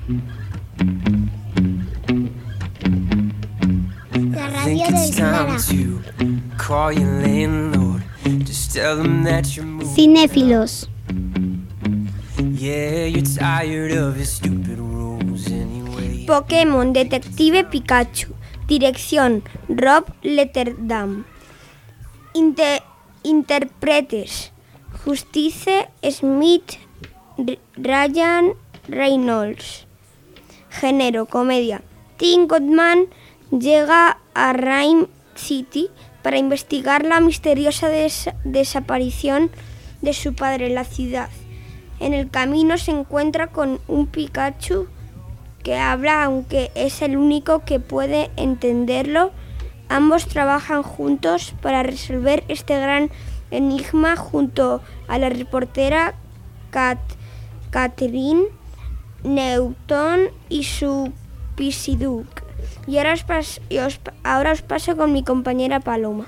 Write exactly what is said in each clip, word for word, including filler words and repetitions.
La radio del Sara. Cinéfilos. Pokémon Detective Pikachu. Dirección Rob Letterdam. Inter- intérpretes Justice Smith, R- Ryan Reynolds. Género comedia. Tim Goodman llega a Rhyme City para investigar la misteriosa des- desaparición de su padre en la ciudad. En el camino se encuentra con un Pikachu que habla, aunque es el único que puede entenderlo. Ambos trabajan juntos para resolver este gran enigma junto a la reportera Kat, Catherine Newton y su Pisiduke. Y ahora os, pas- y os, ahora os paso con mi compañera Paloma.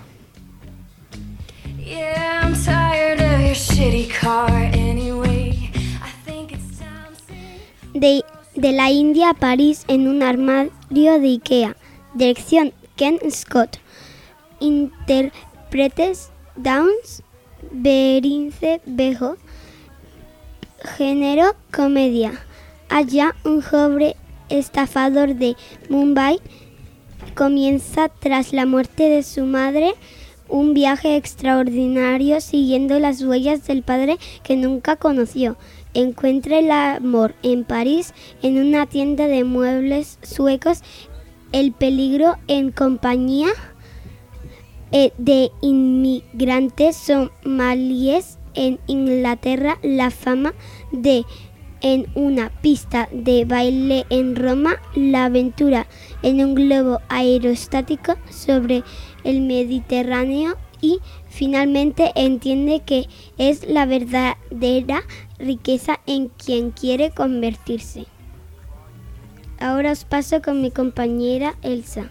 Yeah, I'm tired of your shitty car anyway. I think it's time to... De, de la India a París en un armario de Ikea. Dirección Ken Scott. Intérpretes Downs, Berince Bejo. Género comedia. Allá un joven estafador de Mumbai comienza tras la muerte de su madre un viaje extraordinario siguiendo las huellas del padre que nunca conoció. Encuentra el amor en París en una tienda de muebles suecos, el peligro en compañía eh, de inmigrantes somalíes en Inglaterra, la fama de en una pista de baile en Roma, la aventura en un globo aerostático sobre el Mediterráneo y finalmente entiende que es la verdadera riqueza en quien quiere convertirse. Ahora os paso con mi compañera Elsa.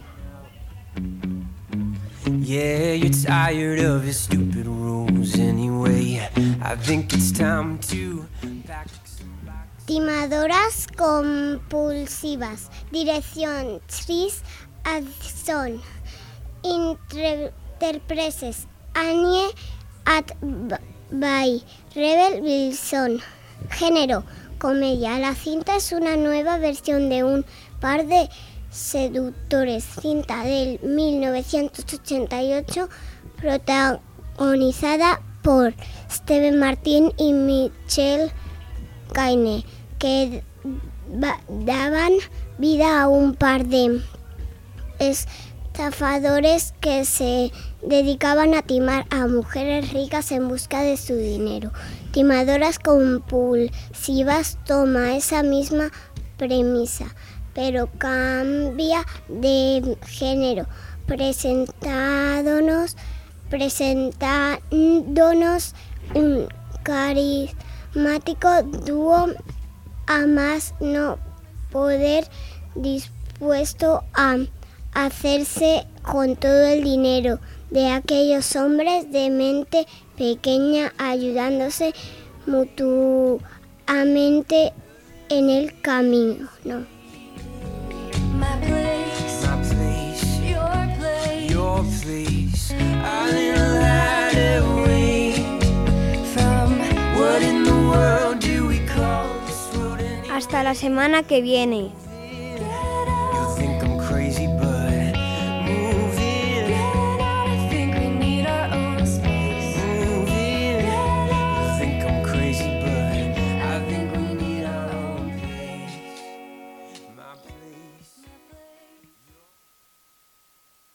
Yeah, you're tired of your stupid rules anyway. I think it's time to pack. Timadoras compulsivas. Dirección Chris Addison. Intérpretes Annie Atbay, Rebel Wilson. Género comedia. La cinta es una nueva versión de Un par de seductores, cinta del mil novecientos ochenta y ocho, protagonizada por Steve Martin y Michelle Caine, que daban vida a un par de estafadores que se dedicaban a timar a mujeres ricas en busca de su dinero. Timadoras compulsivas toma esa misma premisa, pero cambia de género, presentándonos, presentándonos un carismático dúo a más no poder, dispuesto a hacerse con todo el dinero de aquellos hombres de mente pequeña, ayudándose mutuamente en el camino, ¿no? My place, My place, your place, your place, a little light away from what in the world do we call this world anyway? Hasta la semana que viene.